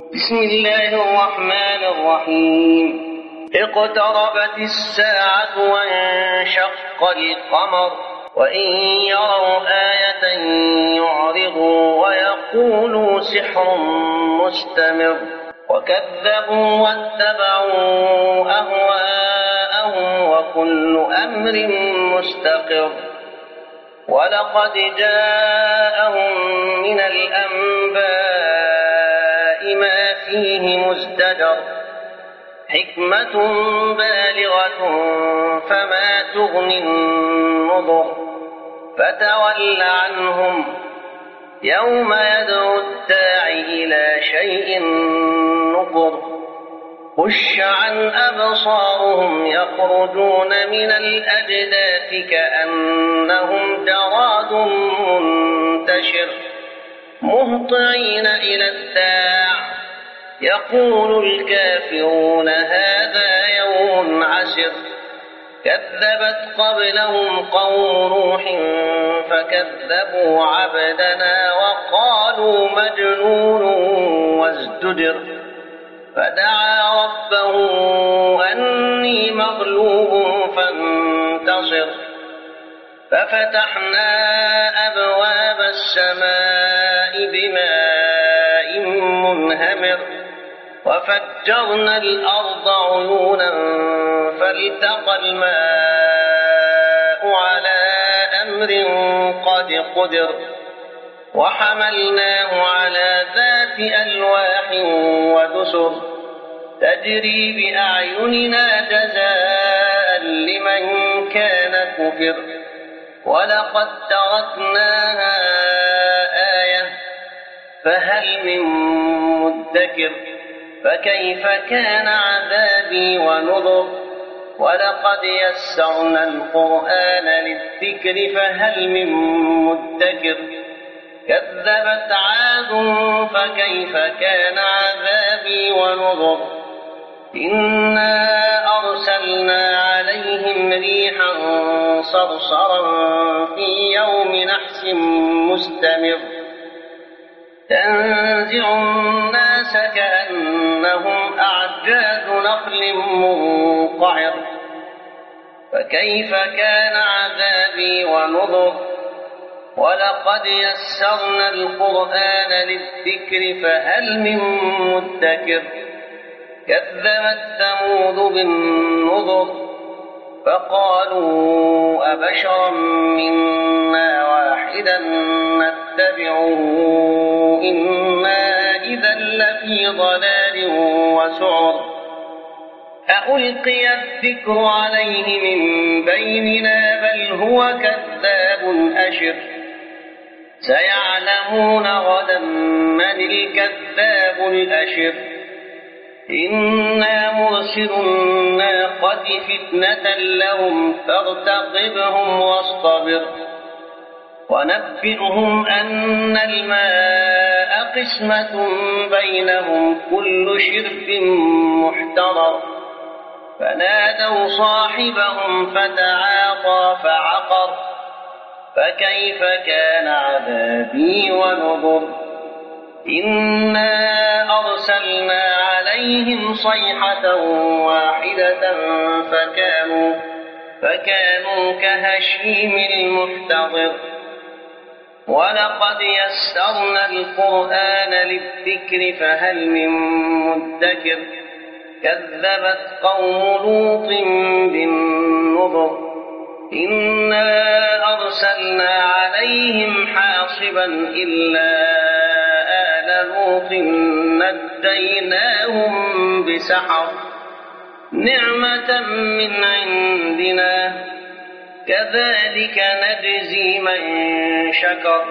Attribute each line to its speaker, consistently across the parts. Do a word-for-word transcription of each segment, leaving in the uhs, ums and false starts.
Speaker 1: بسم الله الرحمن الرحيم. اقتربت الساعة وانشق القمر وإن يروا آية يعرضوا ويقولوا سحر مستمر وكذبوا واتبعوا أهواءهم وكل أمر مستقر ولقد جاءهم من الأنباء ما فيه مزدجر حكمة بالغة فما تغني النذر فتول عنهم يوم يدعو الداعي إلى شيء نكر خش عن أبصارهم يخرجون من الأجداث كأنهم جراد منتشر مهطعين إلى الداع يقول الكافرون هذا يوم عسر كذبت قبلهم قوم نوح فكذبوا عبدنا وقالوا مجنون وازدجر فدعا ربه أني مغلوب فانتصر ففتحنا أبواب السماء بماء منهمر وفجرنا الأرض عيونا فالتقى الماء على أمر قد قدر وحملناه على ذات ألواح ودسر تجري بأعيننا جزاء لمن كان كفر ولقد تركناها آية فهل من مدكر فكيف كان عذابي ونذر ولقد يسرنا القرآن للذكر فهل من مدكر كذبت عاد فكيف كان عذابي ونذر إنا أرسلنا عليهم ريحا صرصرا في يوم نحس مستمر تنزع الناس كأنهم أعجاز نخل منقعر فكيف كان عذابي ونذر ولقد يسرنا القرآن للذكر فهل من مدكر كذبت ثمود بالنذر فقالوا أبشرا منا واحدا نتبعه إنا إذا لفي ضلال وسعر ألقي الذكر عليه من بيننا بل هو كذاب أشر سيعلمون غدا من الكذاب الأشر إنا مرسل الناقة فتنة لهم فارتقبهم واصطبر ونبئهم أن الماء قسمة بينهم كل شرب محتضر فنادوا صاحبهم فتعاطى فعقر فكيف كان عذابي ونذر إنا أرسلنا عليهم صيحة واحدة فكانوا, فكانوا كهشيم المحتضر ولقد يسرنا القرآن للذكر فهل من مدكر كذبت قوم لوط بالنذر إنا أرسلنا عليهم حاصبا إلا آل لوط نجيناهم بسحر نعمة من عندنا كذلك نجزي من شكر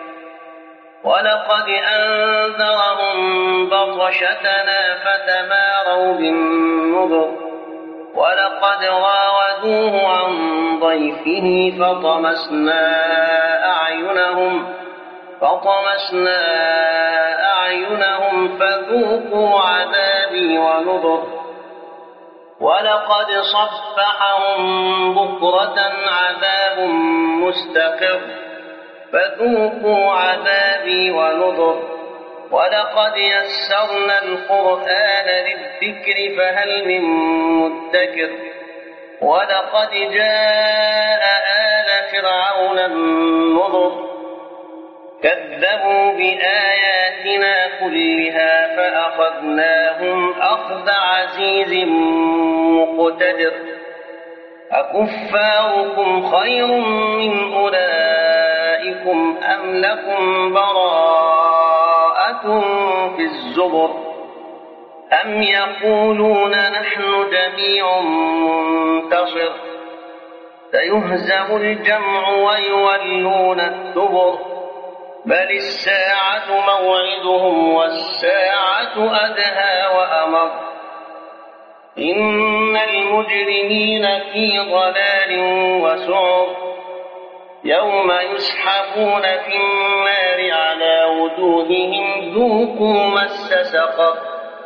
Speaker 1: ولقد أنذرهم بطشتنا فتماروا بالنذر ولقد راودوه عن ضيفه فطمسنا أعينهم فطمسنا أعينهم فذوقوا عذابي ونذر ولقد صبحهم بكرة عذاب مستقر فذوقوا عذابي ونذر ولقد يسرنا القرآن للذكر فهل من مدكر ولقد جاء آل فرعون النذر كذبوا بآياتنا كلها فأخذناهم أخذ عزيز مقتدر أكفاركم خير من أولئكم أم لكم براءة في الزبر أم يقولون نحن جميع منتصر سيهزم الجمع ويولون الدبر بل الساعة موعدهم والساعة أدهى وأمر إن المجرمين في ضلال وسعر يوم يسحبون في النار على وجوههم ذوقوا مس سقر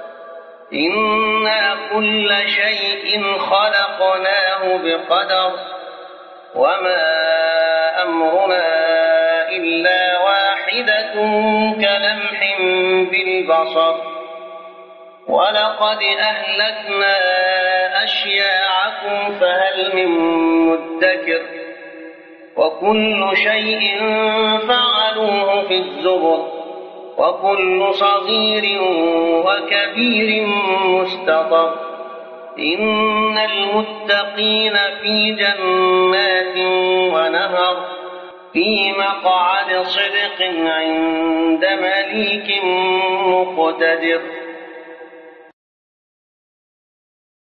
Speaker 1: إنا كل شيء خلقناه بقدر وما أمرنا إلا واحدة كلمح بالبصر ولقد أهلكنا أشياعكم فهل من مدكر وكل شيء فعلوه في الزبر وكل صغير وكبير مستطر إن المتقين في جنات ونهر في مقعد صدق عند مليك مقتدر.